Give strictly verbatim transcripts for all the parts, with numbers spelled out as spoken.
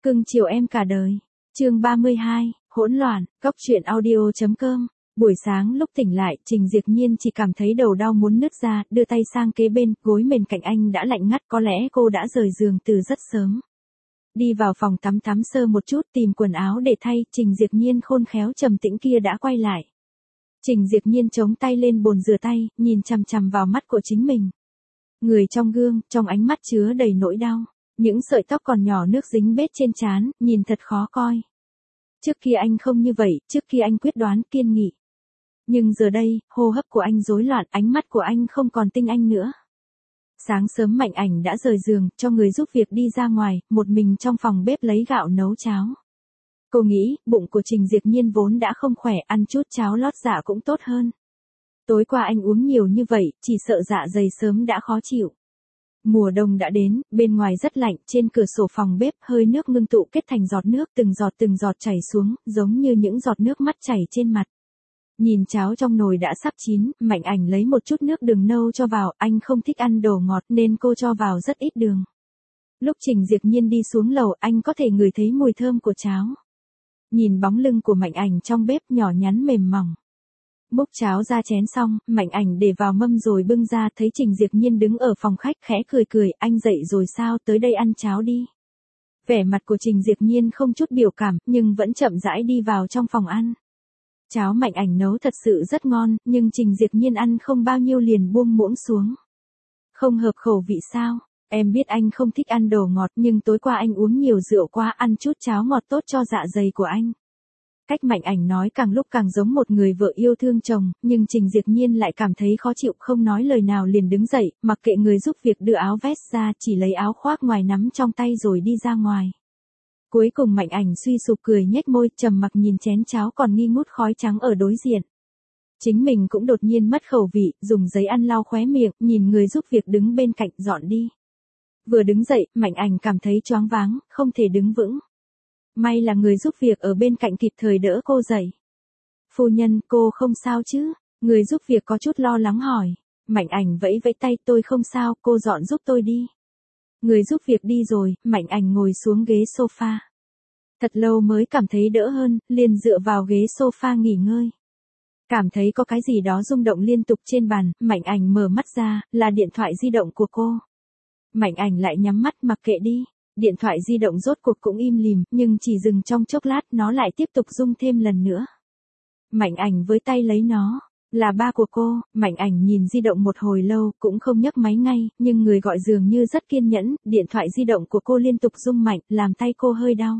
Cưng chiều em cả đời. Chương ba mươi hai, hỗn loạn, cóc truyện audio chấm com. Buổi sáng lúc tỉnh lại, Trình Diệp Nhiên chỉ cảm thấy đầu đau muốn nứt ra, đưa tay sang kế bên, gối mền cạnh anh đã lạnh ngắt, có lẽ cô đã rời giường từ rất sớm. Đi vào phòng tắm tắm sơ một chút tìm quần áo để thay, Trình Diệp Nhiên khôn khéo trầm tĩnh kia đã quay lại. Trình Diệp Nhiên chống tay lên bồn rửa tay, nhìn chằm chằm vào mắt của chính mình. Người trong gương, trong ánh mắt chứa đầy nỗi đau. Những sợi tóc còn nhỏ nước dính bết trên trán, nhìn thật khó coi. Trước kia anh không như vậy, trước kia anh quyết đoán kiên nghị. Nhưng giờ đây, hô hấp của anh rối loạn, ánh mắt của anh không còn tinh anh nữa. Sáng sớm Mạnh Ảnh đã rời giường, cho người giúp việc đi ra ngoài, một mình trong phòng bếp lấy gạo nấu cháo. Cô nghĩ, bụng của Trình Diệp Nhiên vốn đã không khỏe, ăn chút cháo lót dạ cũng tốt hơn. Tối qua anh uống nhiều như vậy, chỉ sợ dạ dày sớm đã khó chịu. Mùa đông đã đến, bên ngoài rất lạnh, trên cửa sổ phòng bếp hơi nước ngưng tụ kết thành giọt nước, từng giọt từng giọt chảy xuống, giống như những giọt nước mắt chảy trên mặt. Nhìn cháo trong nồi đã sắp chín, Mạnh Ảnh lấy một chút nước đường nâu cho vào, anh không thích ăn đồ ngọt nên cô cho vào rất ít đường. Lúc Trình Diệp Nhiên đi xuống lầu, anh có thể ngửi thấy mùi thơm của cháo. Nhìn bóng lưng của Mạnh Ảnh trong bếp nhỏ nhắn mềm mỏng. Múc cháo ra chén xong, Mạnh Ảnh để vào mâm rồi bưng ra, thấy Trình Diệp Nhiên đứng ở phòng khách khẽ cười cười, anh dậy rồi sao, tới đây ăn cháo đi. Vẻ mặt của Trình Diệp Nhiên không chút biểu cảm, nhưng vẫn chậm rãi đi vào trong phòng ăn. Cháo Mạnh Ảnh nấu thật sự rất ngon, nhưng Trình Diệp Nhiên ăn không bao nhiêu liền buông muỗng xuống. Không hợp khẩu vị sao? Em biết anh không thích ăn đồ ngọt, nhưng tối qua anh uống nhiều rượu quá, ăn chút cháo ngọt tốt cho dạ dày của anh. Cách Mạnh Ảnh nói càng lúc càng giống một người vợ yêu thương chồng, nhưng Trình Diệp Nhiên lại cảm thấy khó chịu, không nói lời nào liền đứng dậy, mặc kệ người giúp việc đưa áo vest ra, chỉ lấy áo khoác ngoài nắm trong tay rồi đi ra ngoài. Cuối cùng Mạnh Ảnh suy sụp cười nhếch môi, trầm mặc nhìn chén cháo còn nghi ngút khói trắng ở đối diện. Chính mình cũng đột nhiên mất khẩu vị, dùng giấy ăn lau khóe miệng, nhìn người giúp việc đứng bên cạnh dọn đi. Vừa đứng dậy, Mạnh Ảnh cảm thấy choáng váng, không thể đứng vững. May là người giúp việc ở bên cạnh kịp thời đỡ cô dậy. Phu nhân, cô không sao chứ? Người giúp việc có chút lo lắng hỏi. Mạnh Ảnh vẫy vẫy tay, tôi không sao, cô dọn giúp tôi đi. Người giúp việc đi rồi, Mạnh Ảnh ngồi xuống ghế sofa. Thật lâu mới cảm thấy đỡ hơn, liền dựa vào ghế sofa nghỉ ngơi. Cảm thấy có cái gì đó rung động liên tục trên bàn, Mạnh Ảnh mở mắt ra, là điện thoại di động của cô. Mạnh Ảnh lại nhắm mắt mặc kệ đi. Điện thoại di động rốt cuộc cũng im lìm, nhưng chỉ dừng trong chốc lát nó lại tiếp tục rung thêm lần nữa. Mạnh Ảnh với tay lấy nó, là ba của cô. Mạnh Ảnh nhìn di động một hồi lâu, cũng không nhấc máy ngay, nhưng người gọi dường như rất kiên nhẫn, điện thoại di động của cô liên tục rung mạnh, làm tay cô hơi đau.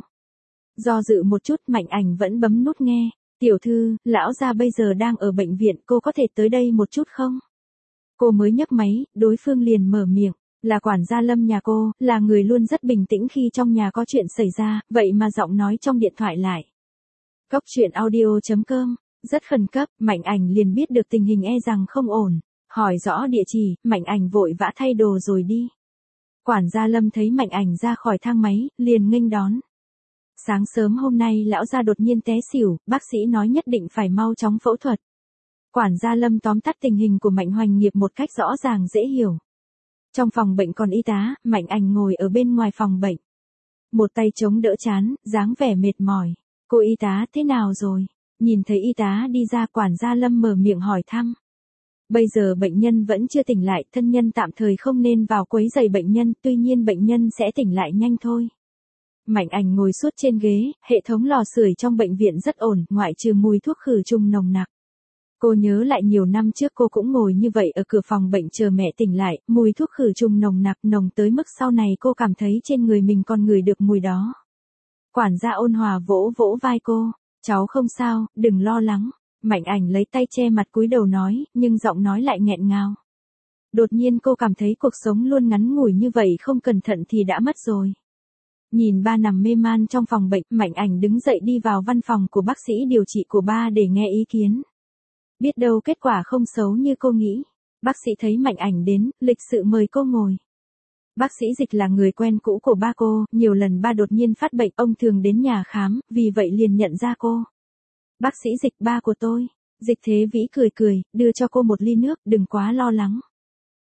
Do dự một chút, Mạnh Ảnh vẫn bấm nút nghe. Tiểu thư, lão gia bây giờ đang ở bệnh viện, cô có thể tới đây một chút không? Cô mới nhấc máy, đối phương liền mở miệng. Là quản gia Lâm nhà cô, là người luôn rất bình tĩnh khi trong nhà có chuyện xảy ra, vậy mà giọng nói trong điện thoại lại. Cóc truyện audio chấm com, rất khẩn cấp, Mạnh Ảnh liền biết được tình hình e rằng không ổn. Hỏi rõ địa chỉ, Mạnh Ảnh vội vã thay đồ rồi đi. Quản gia Lâm thấy Mạnh Ảnh ra khỏi thang máy, liền nghênh đón. Sáng sớm hôm nay lão gia đột nhiên té xỉu, bác sĩ nói nhất định phải mau chóng phẫu thuật. Quản gia Lâm tóm tắt tình hình của Mạnh Hoành Nghiệp một cách rõ ràng dễ hiểu. Trong phòng bệnh còn y tá, Mạnh Ảnh ngồi ở bên ngoài phòng bệnh. Một tay chống đỡ chán, dáng vẻ mệt mỏi. Cô y tá thế nào rồi? Nhìn thấy y tá đi ra, quản gia Lâm mở miệng hỏi thăm. Bây giờ bệnh nhân vẫn chưa tỉnh lại, thân nhân tạm thời không nên vào quấy rầy bệnh nhân, tuy nhiên bệnh nhân sẽ tỉnh lại nhanh thôi. Mạnh Ảnh ngồi suốt trên ghế, hệ thống lò sưởi trong bệnh viện rất ổn, ngoại trừ mùi thuốc khử trùng nồng nặc. Cô nhớ lại nhiều năm trước cô cũng ngồi như vậy ở cửa phòng bệnh chờ mẹ tỉnh lại, mùi thuốc khử trùng nồng nặc nồng tới mức sau này cô cảm thấy trên người mình còn ngửi được mùi đó. Quản gia ôn hòa vỗ vỗ vai cô, cháu không sao, đừng lo lắng. Mạnh Ảnh lấy tay che mặt cúi đầu nói, nhưng giọng nói lại nghẹn ngào. Đột nhiên cô cảm thấy cuộc sống luôn ngắn ngủi như vậy, không cẩn thận thì đã mất rồi. Nhìn ba nằm mê man trong phòng bệnh, Mạnh Ảnh đứng dậy đi vào văn phòng của bác sĩ điều trị của ba để nghe ý kiến. Biết đâu kết quả không xấu như cô nghĩ. Bác sĩ thấy Mạnh Ảnh đến, lịch sự mời cô ngồi. Bác sĩ Dịch là người quen cũ của ba cô, nhiều lần ba đột nhiên phát bệnh, ông thường đến nhà khám, vì vậy liền nhận ra cô. Bác sĩ Dịch, ba của tôi. Dịch Thế Vĩ cười cười, đưa cho cô một ly nước, đừng quá lo lắng.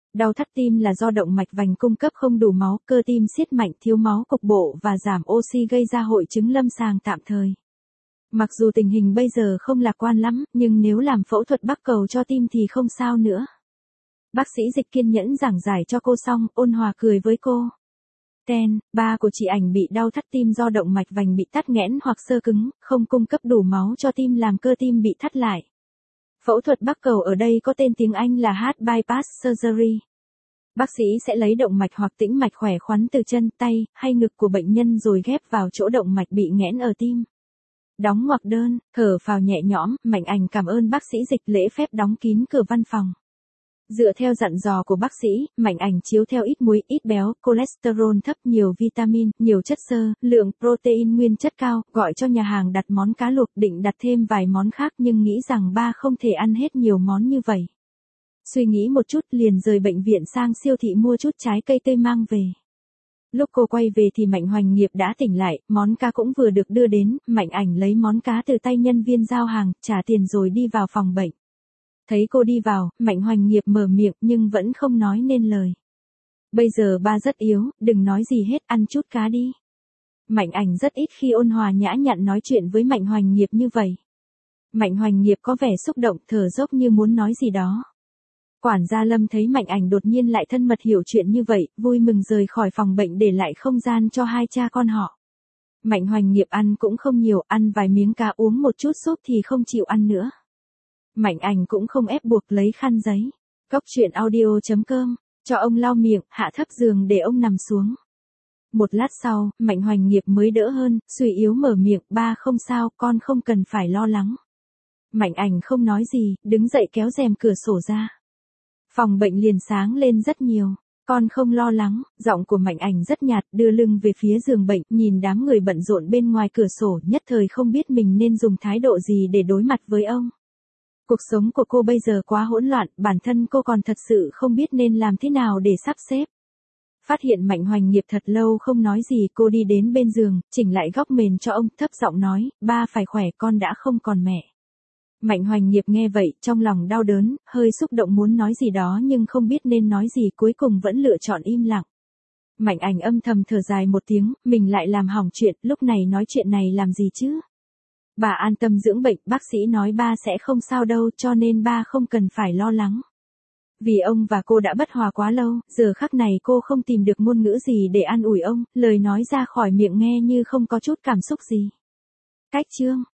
Đau thắt tim là do động mạch vành cung cấp không đủ máu, cơ tim siết mạnh, thiếu máu cục bộ và giảm oxy gây ra hội chứng lâm sàng tạm thời. Mặc dù tình hình bây giờ không lạc quan lắm, nhưng nếu làm phẫu thuật bắc cầu cho tim thì không sao nữa. Bác sĩ Dịch kiên nhẫn giảng giải cho cô xong, ôn hòa cười với cô. Ten, ba của chị Ảnh bị đau thắt tim do động mạch vành bị tắc nghẽn hoặc xơ cứng, không cung cấp đủ máu cho tim làm cơ tim bị thắt lại. Phẫu thuật bắc cầu ở đây có tên tiếng Anh là Heart Bypass Surgery. Bác sĩ sẽ lấy động mạch hoặc tĩnh mạch khỏe khoắn từ chân, tay, hay ngực của bệnh nhân rồi ghép vào chỗ động mạch bị nghẽn ở tim. Đóng ngoặc đơn, thở phào nhẹ nhõm, Mạnh Ảnh cảm ơn bác sĩ Dịch lễ phép đóng kín cửa văn phòng. Dựa theo dặn dò của bác sĩ, Mạnh Ảnh chiếu theo ít muối, ít béo, cholesterol thấp, nhiều vitamin, nhiều chất xơ, lượng protein nguyên chất cao, gọi cho nhà hàng đặt món cá luộc, định đặt thêm vài món khác nhưng nghĩ rằng ba không thể ăn hết nhiều món như vậy. Suy nghĩ một chút liền rời bệnh viện sang siêu thị mua chút trái cây tươi mang về. Lúc cô quay về thì Mạnh Hoành Nghiệp đã tỉnh lại, món cá cũng vừa được đưa đến, Mạnh Ảnh lấy món cá từ tay nhân viên giao hàng, trả tiền rồi đi vào phòng bệnh. Thấy cô đi vào, Mạnh Hoành Nghiệp mở miệng nhưng vẫn không nói nên lời. Bây giờ ba rất yếu, đừng nói gì hết, ăn chút cá đi. Mạnh Ảnh rất ít khi ôn hòa nhã nhặn nói chuyện với Mạnh Hoành Nghiệp như vậy. Mạnh Hoành Nghiệp có vẻ xúc động, thở dốc như muốn nói gì đó. Quản gia Lâm thấy Mạnh Ảnh đột nhiên lại thân mật hiểu chuyện như vậy, vui mừng rời khỏi phòng bệnh để lại không gian cho hai cha con họ. Mạnh Hoành Nghiệp ăn cũng không nhiều, ăn vài miếng cá uống một chút súp thì không chịu ăn nữa. Mạnh Ảnh cũng không ép buộc lấy khăn giấy. Cốc truyện audio chấm com, cho ông lau miệng, hạ thấp giường để ông nằm xuống. Một lát sau, Mạnh Hoành Nghiệp mới đỡ hơn, suy yếu mở miệng, ba không sao, con không cần phải lo lắng. Mạnh Ảnh không nói gì, đứng dậy kéo rèm cửa sổ ra. Phòng bệnh liền sáng lên rất nhiều. Con không lo lắng, giọng của Mạnh Ảnh rất nhạt, đưa lưng về phía giường bệnh, nhìn đám người bận rộn bên ngoài cửa sổ, nhất thời không biết mình nên dùng thái độ gì để đối mặt với ông. Cuộc sống của cô bây giờ quá hỗn loạn, bản thân cô còn thật sự không biết nên làm thế nào để sắp xếp. Phát hiện Mạnh Hoành Nghiệp thật lâu không nói gì, cô đi đến bên giường, chỉnh lại góc mền cho ông, thấp giọng nói, ba phải khỏe, con đã không còn mẹ. Mạnh Hoành Nghiệp nghe vậy, trong lòng đau đớn, hơi xúc động muốn nói gì đó nhưng không biết nên nói gì, cuối cùng vẫn lựa chọn im lặng. Mạnh Ảnh âm thầm thở dài một tiếng, mình lại làm hỏng chuyện, lúc này nói chuyện này làm gì chứ? Bà an tâm dưỡng bệnh, bác sĩ nói ba sẽ không sao đâu, cho nên ba không cần phải lo lắng. Vì ông và cô đã bất hòa quá lâu, giờ khắc này cô không tìm được ngôn ngữ gì để an ủi ông, lời nói ra khỏi miệng nghe như không có chút cảm xúc gì. Cách chương